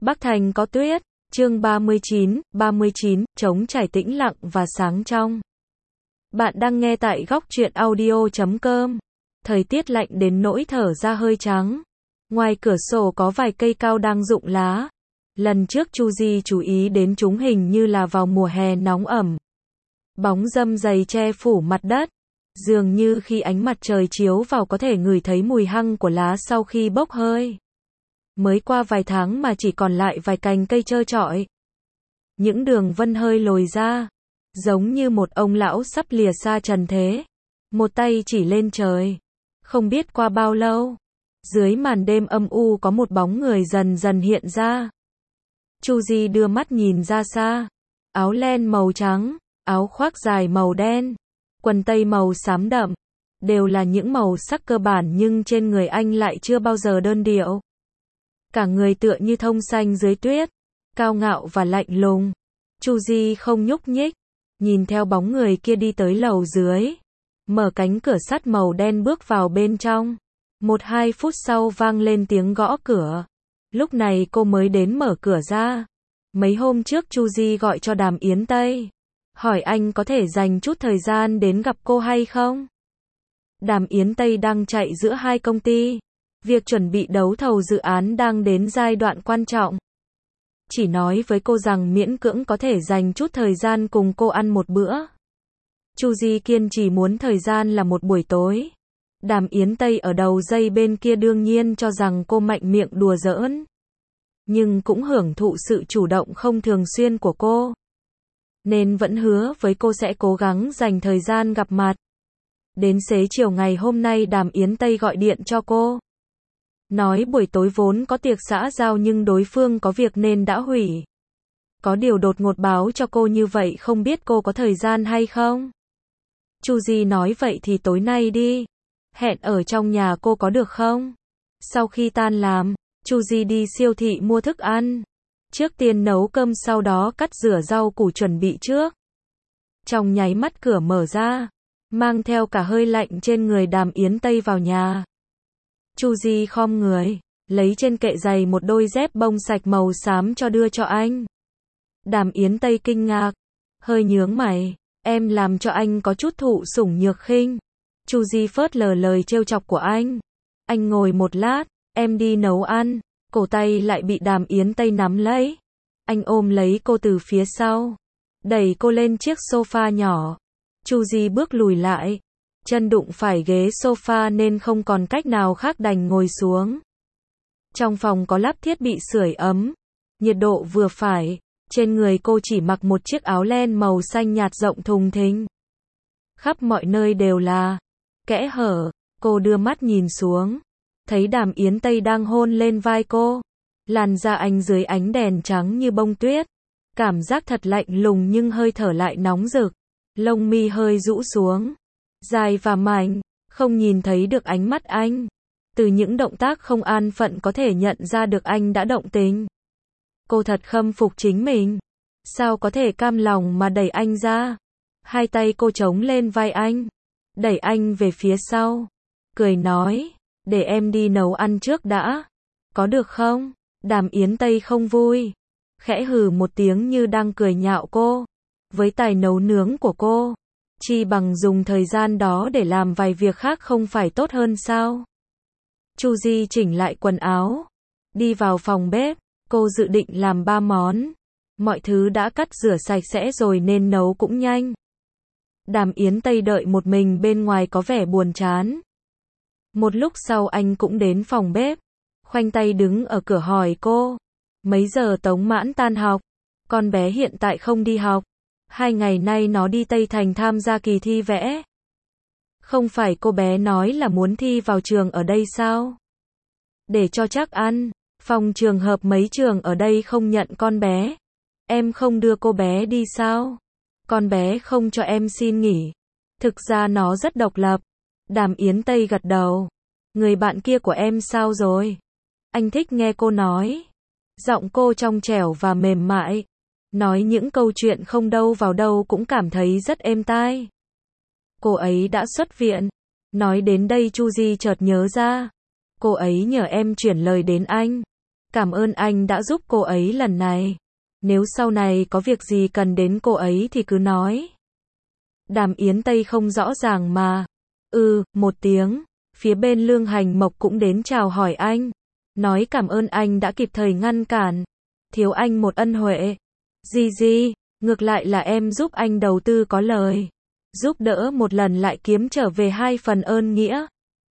Bắc Thành có tuyết. Chương 39, trống trải tĩnh lặng và sáng trong. Bạn đang nghe tại góc truyện audio.com. Thời tiết lạnh đến nỗi thở ra hơi trắng. Ngoài cửa sổ có vài cây cao đang rụng lá. Lần trước Chu Di chú ý đến chúng hình như là vào mùa hè nóng ẩm. Bóng râm dày che phủ mặt đất. Dường như khi ánh mặt trời chiếu vào có thể ngửi thấy mùi hăng của lá sau khi bốc hơi. Mới qua vài tháng mà chỉ còn lại vài cành cây trơ trọi. Những đường vân hơi lồi ra, giống như một ông lão sắp lìa xa trần thế. Một tay chỉ lên trời. Không biết qua bao lâu, dưới màn đêm âm u có một bóng người dần dần hiện ra. Chu Di đưa mắt nhìn ra xa. Áo len màu trắng, áo khoác dài màu đen, quần tây màu xám đậm. Đều là những màu sắc cơ bản nhưng trên người anh lại chưa bao giờ đơn điệu. Cả người tựa như thông xanh dưới tuyết, cao ngạo và lạnh lùng. Chu Di không nhúc nhích, nhìn theo bóng người kia đi tới lầu dưới. Mở cánh cửa sắt màu đen bước vào bên trong. 1-2 phút sau vang lên tiếng gõ cửa. Lúc này cô mới đến mở cửa ra. Mấy hôm trước Chu Di gọi cho Đàm Yến Tây, hỏi anh có thể dành chút thời gian đến gặp cô hay không. Đàm Yến Tây đang chạy giữa hai công ty. Việc chuẩn bị đấu thầu dự án đang đến giai đoạn quan trọng. Chỉ nói với cô rằng miễn cưỡng có thể dành chút thời gian cùng cô ăn một bữa. Chu Di kiên trì muốn thời gian là một buổi tối. Đàm Yến Tây ở đầu dây bên kia đương nhiên cho rằng cô mạnh miệng đùa giỡn. Nhưng cũng hưởng thụ sự chủ động không thường xuyên của cô. Nên vẫn hứa với cô sẽ cố gắng dành thời gian gặp mặt. Đến xế chiều ngày hôm nay Đàm Yến Tây gọi điện cho cô. Nói buổi tối vốn có tiệc xã giao nhưng đối phương có việc nên đã hủy. Có điều đột ngột báo cho cô như vậy không biết cô có thời gian hay không. Chu Di nói vậy thì tối nay đi. Hẹn ở trong nhà cô có được không? Sau khi tan làm, Chu Di đi siêu thị mua thức ăn. Trước tiên nấu cơm sau đó cắt rửa rau củ chuẩn bị trước. Trong nháy mắt cửa mở ra, mang theo cả hơi lạnh trên người Đàm Yến Tây vào nhà. Chu Di khom người, lấy trên kệ giày một đôi dép bông sạch màu xám cho đưa cho anh. Đàm Yến Tây kinh ngạc, hơi nhướng mày, em làm cho anh có chút thụ sủng nhược khinh. Chu Di phớt lờ lời trêu chọc của anh. Anh ngồi một lát, em đi nấu ăn. Cổ tay lại bị Đàm Yến Tây nắm lấy. Anh ôm lấy cô từ phía sau, đẩy cô lên chiếc sofa nhỏ. Chu Di bước lùi lại. Chân đụng phải ghế sofa nên không còn cách nào khác đành ngồi xuống. Trong phòng có lắp thiết bị sưởi ấm. Nhiệt độ vừa phải. Trên người cô chỉ mặc một chiếc áo len màu xanh nhạt rộng thùng thình. Khắp mọi nơi đều là kẽ hở. Cô đưa mắt nhìn xuống. Thấy Đàm Yến Tây đang hôn lên vai cô. Làn da anh dưới ánh đèn trắng như bông tuyết. Cảm giác thật lạnh lùng nhưng hơi thở lại nóng rực. Lông mi hơi rũ xuống. Dài và mảnh, không nhìn thấy được ánh mắt anh. Từ những động tác không an phận có thể nhận ra được anh đã động tình. Cô thật khâm phục chính mình. Sao có thể cam lòng mà đẩy anh ra. Hai tay cô chống lên vai anh, đẩy anh về phía sau. Cười nói, để em đi nấu ăn trước đã. Có được không? Đàm Yến Tây không vui. Khẽ hừ một tiếng như đang cười nhạo cô. Với tài nấu nướng của cô, chi bằng dùng thời gian đó để làm vài việc khác không phải tốt hơn sao? Chu Di chỉnh lại quần áo, đi vào phòng bếp. Cô dự định làm 3 món. Mọi thứ đã cắt rửa sạch sẽ rồi nên nấu cũng nhanh. Đàm Yến Tây đợi một mình bên ngoài có vẻ buồn chán. Một lúc sau anh cũng đến phòng bếp. Khoanh tay đứng ở cửa hỏi cô. Mấy giờ Tống Mãn tan học? Con bé hiện tại không đi học. 2 ngày nay nó đi Tây Thành tham gia kỳ thi vẽ. Không phải cô bé nói là muốn thi vào trường ở đây sao? Để cho chắc ăn, phòng trường hợp mấy trường ở đây không nhận con bé. Em không đưa cô bé đi sao? Con bé không cho em xin nghỉ. Thực ra nó rất độc lập. Đàm Yến Tây gật đầu. Người bạn kia của em sao rồi? Anh thích nghe cô nói. Giọng cô trong trẻo và mềm mại. Nói những câu chuyện không đâu vào đâu cũng cảm thấy rất êm tai. Cô ấy đã xuất viện. Nói đến đây Chu Di chợt nhớ ra. Cô ấy nhờ em chuyển lời đến anh. Cảm ơn anh đã giúp cô ấy lần này. Nếu sau này có việc gì cần đến cô ấy thì cứ nói. Đàm Yến Tây không rõ ràng mà. Một tiếng. Phía bên Lương Hành Mộc cũng đến chào hỏi anh. Nói cảm ơn anh đã kịp thời ngăn cản. Thiếu anh một ân huệ. Gì, ngược lại là em giúp anh đầu tư có lời. Giúp đỡ một lần lại kiếm trở về 2 phần ơn nghĩa.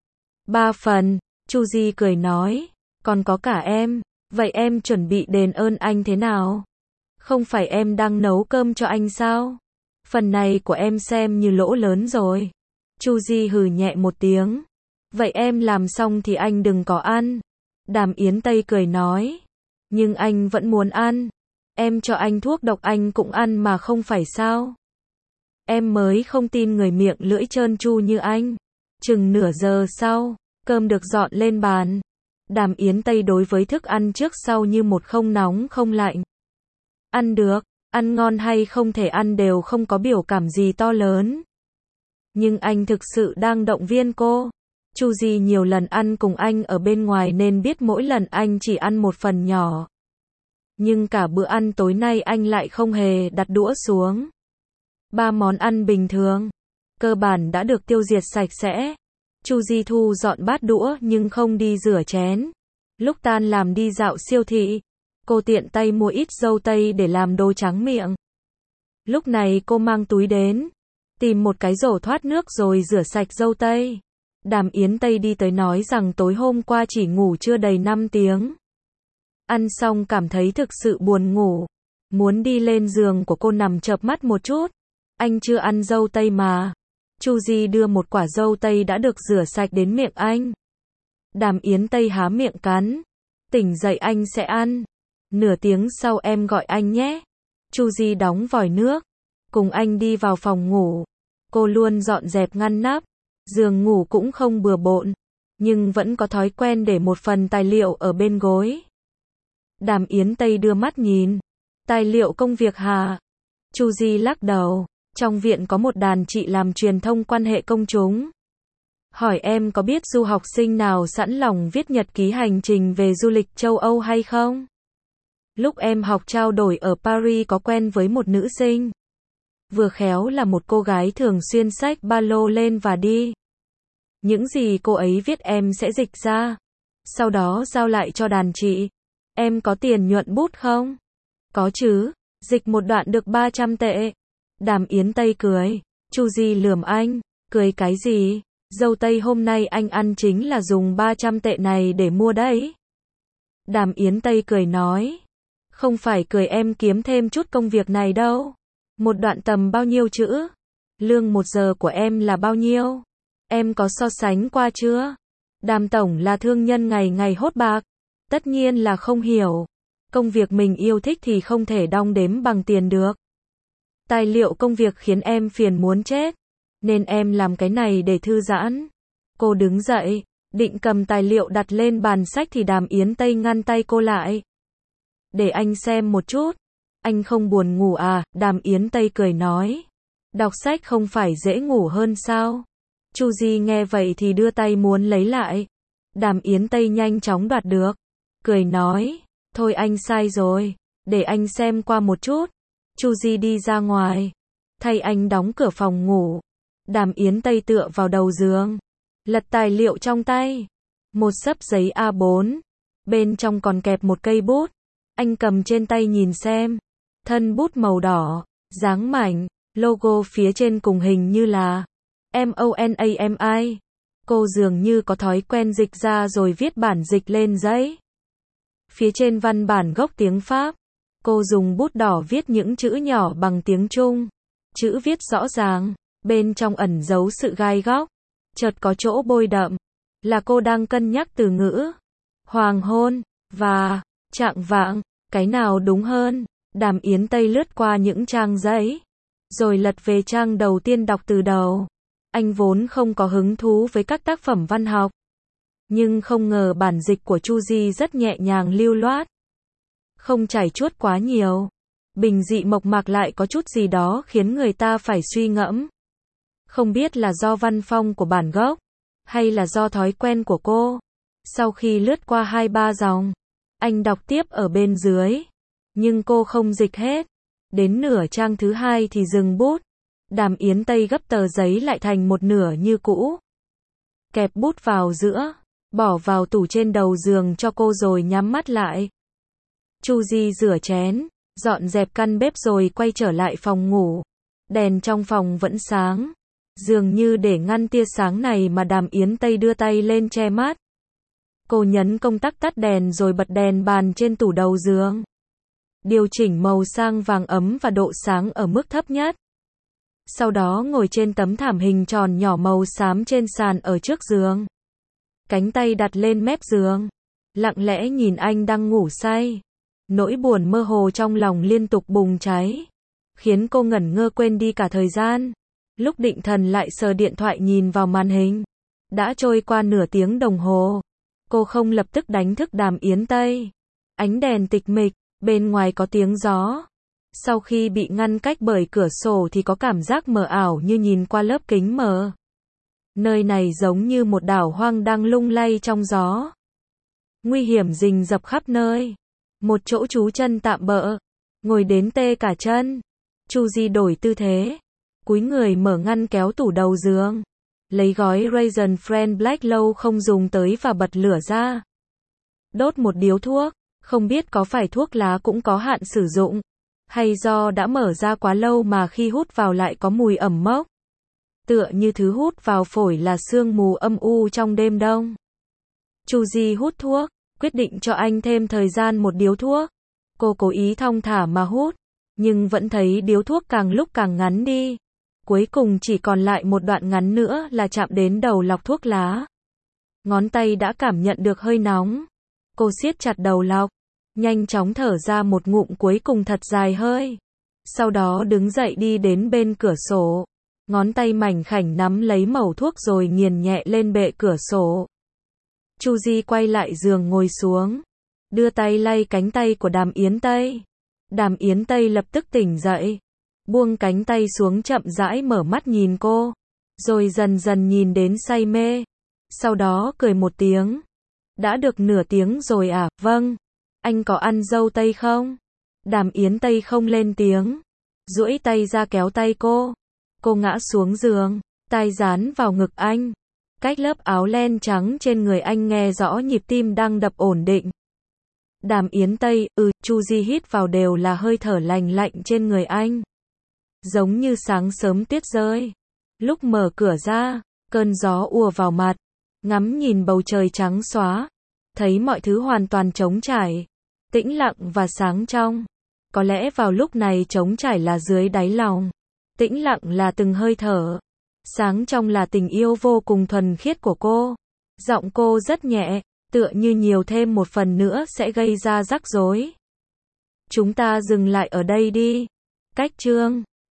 3 phần, Chu Di cười nói. Còn có cả em. Vậy em chuẩn bị đền ơn anh thế nào? Không phải em đang nấu cơm cho anh sao? Phần này của em xem như lỗ lớn rồi. Chu Di hừ nhẹ một tiếng. Vậy em làm xong thì anh đừng có ăn. Đàm Yến Tây cười nói. Nhưng anh vẫn muốn ăn. Em cho anh thuốc độc anh cũng ăn mà không phải sao? Em mới không tin người miệng lưỡi trơn tru như anh. Chừng nửa giờ sau, cơm được dọn lên bàn. Đàm Yến Tây đối với thức ăn trước sau như một không nóng không lạnh. Ăn được, ăn ngon hay không thể ăn đều không có biểu cảm gì to lớn. Nhưng anh thực sự đang động viên cô. Chu Di nhiều lần ăn cùng anh ở bên ngoài nên biết mỗi lần anh chỉ ăn một phần nhỏ. Nhưng cả bữa ăn tối nay anh lại không hề đặt đũa xuống. 3 món ăn bình thường, cơ bản đã được tiêu diệt sạch sẽ. Chu Di thu dọn bát đũa nhưng không đi rửa chén. Lúc tan làm đi dạo siêu thị, cô tiện tay mua ít dâu tây để làm đồ tráng miệng. Lúc này cô mang túi đến, tìm một cái rổ thoát nước rồi rửa sạch dâu tây. Đàm Yến Tây đi tới nói rằng tối hôm qua chỉ ngủ chưa đầy 5 tiếng. Ăn xong cảm thấy thực sự buồn ngủ. Muốn đi lên giường của cô nằm chợp mắt một chút. Anh chưa ăn dâu tây mà. Chu Di đưa một quả dâu tây đã được rửa sạch đến miệng anh. Đàm Yến Tây há miệng cắn. Tỉnh dậy anh sẽ ăn. Nửa tiếng sau em gọi anh nhé. Chu Di đóng vòi nước. Cùng anh đi vào phòng ngủ. Cô luôn dọn dẹp ngăn nắp. Giường ngủ cũng không bừa bộn. Nhưng vẫn có thói quen để một phần tài liệu ở bên gối. Đàm Yến Tây đưa mắt nhìn. Tài liệu công việc hả? Chu Di lắc đầu. Trong viện có một đàn chị làm truyền thông quan hệ công chúng. Hỏi em có biết du học sinh nào sẵn lòng viết nhật ký hành trình về du lịch châu Âu hay không? Lúc em học trao đổi ở Paris có quen với một nữ sinh. Vừa khéo là một cô gái thường xuyên xách ba lô lên và đi. Những gì cô ấy viết em sẽ dịch ra. Sau đó giao lại cho đàn chị. Em có tiền nhuận bút không? Có chứ, dịch một đoạn được 300 tệ. Đàm Yến Tây cười. Chu Di lườm anh. Cười cái gì? Dâu tây hôm nay anh ăn chính là dùng 300 tệ này để mua đấy. Đàm Yến Tây cười nói. Không phải cười em kiếm thêm chút công việc này đâu. Một đoạn tầm bao nhiêu chữ? Lương 1 giờ của em là bao nhiêu? Em có so sánh qua chưa? Đàm tổng là thương nhân ngày ngày hốt bạc. Tất nhiên là không hiểu. Công việc mình yêu thích thì không thể đong đếm bằng tiền được. Tài liệu công việc khiến em phiền muốn chết. Nên em làm cái này để thư giãn. Cô đứng dậy, định cầm tài liệu đặt lên bàn sách thì Đàm Yến Tây ngăn tay cô lại. Để anh xem một chút. Anh không buồn ngủ à? Đàm Yến Tây cười nói. Đọc sách không phải dễ ngủ hơn sao? Chu Di nghe vậy thì đưa tay muốn lấy lại. Đàm Yến Tây nhanh chóng đoạt được. Cười nói. Thôi anh sai rồi. Để anh xem qua một chút. Chu Di đi ra ngoài. Thay anh đóng cửa phòng ngủ. Đàm Yến Tây tựa vào đầu giường. Lật tài liệu trong tay. Một xấp giấy A4. Bên trong còn kẹp một cây bút. Anh cầm trên tay nhìn xem. Thân bút màu đỏ. Dáng mảnh. Logo phía trên cùng hình như là MONAMI. Cô dường như có thói quen dịch ra rồi viết bản dịch lên giấy. Phía trên văn bản gốc tiếng Pháp. Cô dùng bút đỏ viết những chữ nhỏ bằng tiếng Trung. Chữ viết rõ ràng. Bên trong ẩn giấu sự gai góc. Chợt có chỗ bôi đậm. Là cô đang cân nhắc từ ngữ. Hoàng hôn. Và chạng vạng. Cái nào đúng hơn? Đàm Yến Tây lướt qua những trang giấy. Rồi lật về trang đầu tiên đọc từ đầu. Anh vốn không có hứng thú với các tác phẩm văn học. Nhưng không ngờ bản dịch của Chu Di rất nhẹ nhàng lưu loát. Không chảy chuốt quá nhiều. Bình dị mộc mạc lại có chút gì đó khiến người ta phải suy ngẫm. Không biết là do văn phong của bản gốc, hay là do thói quen của cô. Sau khi lướt qua 2-3 dòng, Anh đọc tiếp ở bên dưới. Nhưng cô không dịch hết. Đến nửa trang thứ 2 thì dừng bút. Đàm Yến Tây gấp tờ giấy lại thành một nửa như cũ. Kẹp bút vào giữa. Bỏ vào tủ trên đầu giường cho cô rồi nhắm mắt lại. Chu Di rửa chén. Dọn dẹp căn bếp rồi quay trở lại phòng ngủ. Đèn trong phòng vẫn sáng. Dường như để ngăn tia sáng này mà Đàm Yến Tây đưa tay lên che mắt. Cô nhấn công tắc tắt đèn rồi bật đèn bàn trên tủ đầu giường. Điều chỉnh màu sang vàng ấm và độ sáng ở mức thấp nhất. Sau đó ngồi trên tấm thảm hình tròn nhỏ màu xám trên sàn ở trước giường. Cánh tay đặt lên mép giường. Lặng lẽ nhìn anh đang ngủ say. Nỗi buồn mơ hồ trong lòng liên tục bùng cháy. Khiến cô ngẩn ngơ quên đi cả thời gian. Lúc định thần lại sờ điện thoại nhìn vào màn hình. Đã trôi qua nửa tiếng đồng hồ. Cô không lập tức đánh thức Đàm Yến Tây. Ánh đèn tịch mịch, bên ngoài có tiếng gió. Sau khi bị ngăn cách bởi cửa sổ thì có cảm giác mờ ảo như nhìn qua lớp kính mờ. Nơi này giống như một đảo hoang đang lung lay trong gió. Nguy hiểm rình rập khắp nơi. Một chỗ trú chân tạm bợ. Ngồi đến tê cả chân. Chu Di đổi tư thế. Cúi người mở ngăn kéo tủ đầu giường. Lấy gói Raisin Friend Black lâu không dùng tới và bật lửa ra. Đốt một điếu thuốc. Không biết có phải thuốc lá cũng có hạn sử dụng. Hay do đã mở ra quá lâu mà khi hút vào lại có mùi ẩm mốc. Tựa như thứ hút vào phổi là sương mù âm u trong đêm đông. Chu Di hút thuốc. Quyết định cho anh thêm thời gian một điếu thuốc. Cô cố ý thong thả mà hút. Nhưng vẫn thấy điếu thuốc càng lúc càng ngắn đi. Cuối cùng chỉ còn lại một đoạn ngắn nữa là chạm đến đầu lọc thuốc lá. Ngón tay đã cảm nhận được hơi nóng. Cô siết chặt đầu lọc. Nhanh chóng thở ra một ngụm cuối cùng thật dài hơi. Sau đó đứng dậy đi đến bên cửa sổ. Ngón tay mảnh khảnh nắm lấy mẩu thuốc rồi nghiền nhẹ lên bệ cửa sổ. Chu Di quay lại giường ngồi xuống. Đưa tay lay cánh tay của Đàm Yến Tây. Đàm Yến Tây lập tức tỉnh dậy. Buông cánh tay xuống chậm rãi mở mắt nhìn cô. Rồi dần dần nhìn đến say mê. Sau đó cười một tiếng. Đã được nửa tiếng rồi à? Vâng. Anh có ăn dâu tây không? Đàm Yến Tây không lên tiếng. Duỗi tay ra kéo tay cô. Cô ngã xuống giường. Tai dán vào ngực anh. Cách lớp áo len trắng trên người anh nghe rõ nhịp tim đang đập ổn định. Đàm Yến Tây, Chu Di hít vào đều là hơi thở lành lạnh trên người anh. Giống như sáng sớm tuyết rơi. Lúc mở cửa ra, cơn gió ùa vào mặt. Ngắm nhìn bầu trời trắng xóa. Thấy mọi thứ hoàn toàn trống trải. Tĩnh lặng và sáng trong. Có lẽ vào lúc này trống trải là dưới đáy lòng. Tĩnh lặng là từng hơi thở. Sáng trong là tình yêu vô cùng thuần khiết của cô. Giọng cô rất nhẹ, tựa như nhiều thêm một phần nữa sẽ gây ra rắc rối. Chúng ta dừng lại ở đây đi. Cách chương